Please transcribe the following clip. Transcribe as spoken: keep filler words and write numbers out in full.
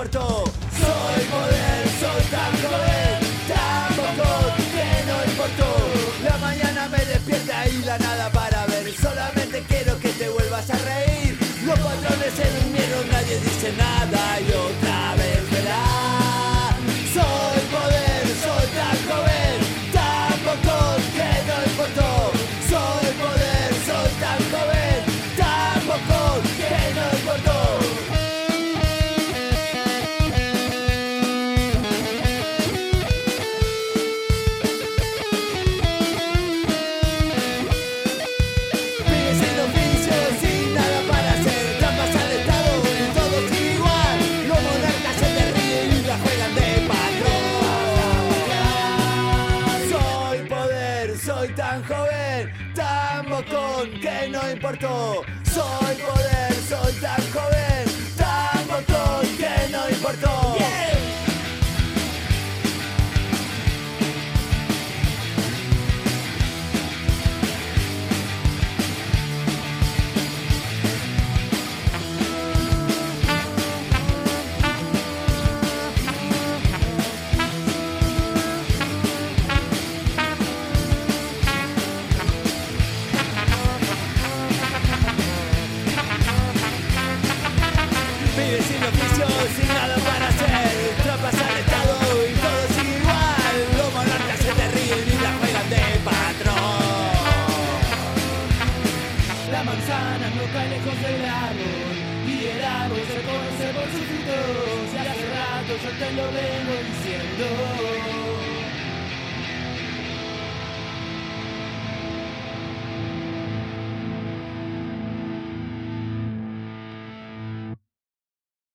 importó. Soy poder, soy tan joven, tan poco que no importó. La mañana me despierta y la nada para ver. Solamente quiero que te vuelvas a reír. Los patrones se durmieron, nadie dice nada y otra vez verá. Soy poder, soy tan joven, tan poco que no importó. Soy poder, soy tan joven, tan poco que no importó. Que no importó. Soy poder, soy tan joven, tan botón que no importó. Yeah. Vive sin oficio, sin nada para hacer. Trampas al Estado y todo sigue igual. Los monarcas se te ríen y la juegan de patrón. La manzana no cae lejos del árbol y el árbol se conoce por sus frutos. Y hace rato yo te lo vengo diciendo.